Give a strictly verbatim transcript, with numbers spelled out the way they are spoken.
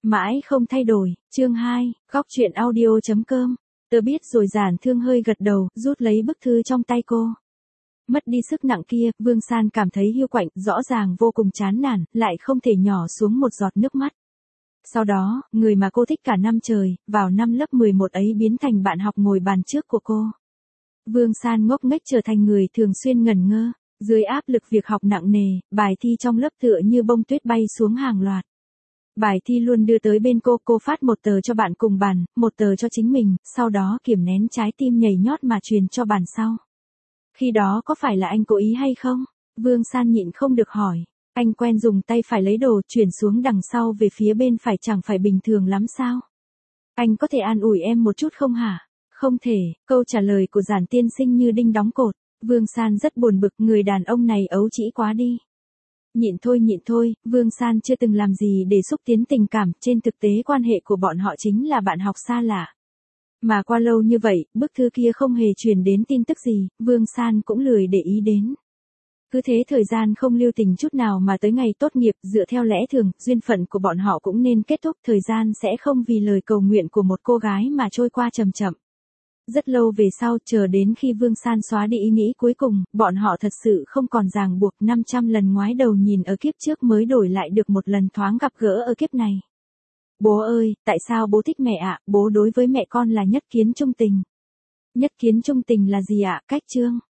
Mãi không thay đổi, chương hai, góc truyện audio.com. Tớ biết rồi. Giản Thương hơi gật đầu, rút lấy bức thư trong tay cô. Mất đi sức nặng kia, Vương San cảm thấy hiu quạnh, rõ ràng vô cùng chán nản, lại không thể nhỏ xuống một giọt nước mắt. Sau đó, người mà cô thích cả năm trời, vào năm lớp mười một ấy biến thành bạn học ngồi bàn trước của cô. Vương San ngốc nghếch trở thành người thường xuyên ngẩn ngơ, dưới áp lực việc học nặng nề, bài thi trong lớp tựa như bông tuyết bay xuống hàng loạt. Bài thi luôn đưa tới bên cô, cô phát một tờ cho bạn cùng bàn, một tờ cho chính mình, sau đó kiềm nén trái tim nhảy nhót mà truyền cho bàn sau. Khi đó có phải là anh cố ý hay không? Vương San nhịn không được hỏi. Anh quen dùng tay phải lấy đồ, chuyển xuống đằng sau về phía bên phải chẳng phải bình thường lắm sao? Anh có thể an ủi em một chút không hả? Không thể, câu trả lời của Giản tiên sinh như đinh đóng cột. Vương San rất buồn bực, người đàn ông này ấu trĩ quá đi. Nhịn thôi nhịn thôi, Vương San chưa từng làm gì để xúc tiến tình cảm, trên thực tế quan hệ của bọn họ chính là bạn học xa lạ. Mà qua lâu như vậy, bức thư kia không hề truyền đến tin tức gì, Vương San cũng lười để ý đến. Cứ thế thời gian không lưu tình chút nào mà tới ngày tốt nghiệp, dựa theo lẽ thường, duyên phận của bọn họ cũng nên kết thúc, thời gian sẽ không vì lời cầu nguyện của một cô gái mà trôi qua chậm chậm. Rất lâu về sau, chờ đến khi Vương San xóa đi ý nghĩ cuối cùng, bọn họ thật sự không còn ràng buộc, năm trăm lần ngoái đầu nhìn ở kiếp trước mới đổi lại được một lần thoáng gặp gỡ ở kiếp này. Bố ơi, tại sao bố thích mẹ ạ? Bố đối với mẹ con là nhất kiến trung tình. Nhất kiến trung tình là gì ạ? Cách chương.